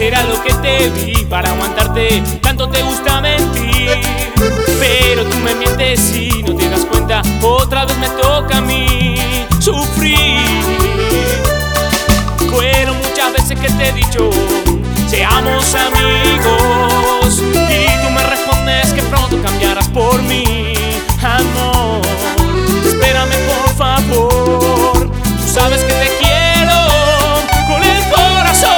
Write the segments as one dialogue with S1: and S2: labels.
S1: será lo que te vi para aguantarte? Tanto te gusta mentir, pero tú me mientes y no te das cuenta. Otra vez me toca a mí sufrir. Fueron muchas veces que te he dicho seamos amigos, y tú me respondes que pronto cambiarás por mí. Amor, espérame por favor, tú sabes que te quiero con el corazón.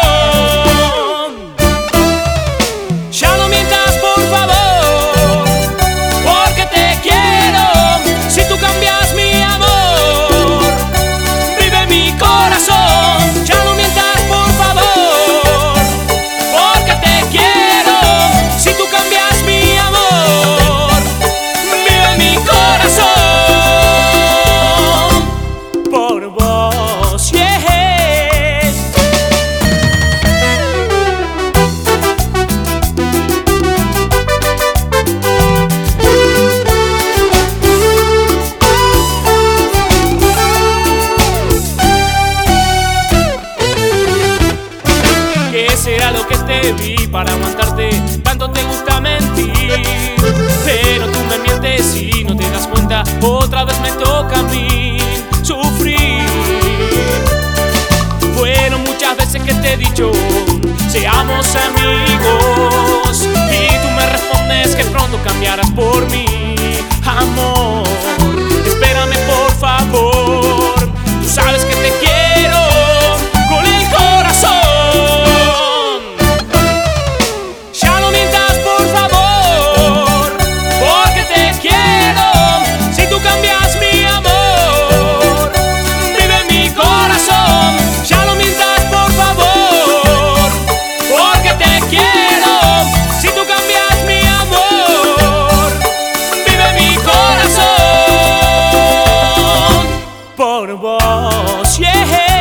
S1: Ya no mientas por favor, porque te quiero. Si tú cambias mi amor, vive mi corazón. Ya no mientas por favor, porque te quiero. Si tú cambias mi amor, vive mi corazón. Por vos, yeah. ¿Qué será lo que te vi para aguantarte? Tanto te gusta mentir, pero tú me mientes y no te das cuenta. Otra vez me toca a mí sufrir. Fueron muchas veces que te he dicho seamos amigos, y tú me respondes que pronto cambiarás por mí. Amor, espérame por favor, tú sabes que te quiero con el corazón. Ya no mientas por favor, porque te quiero. Si tú cambias mi amor, vive mi corazón. Ya no mientas por favor, porque te quiero. Si tú cambias mi amor, vive mi corazón. Por vos, yeah.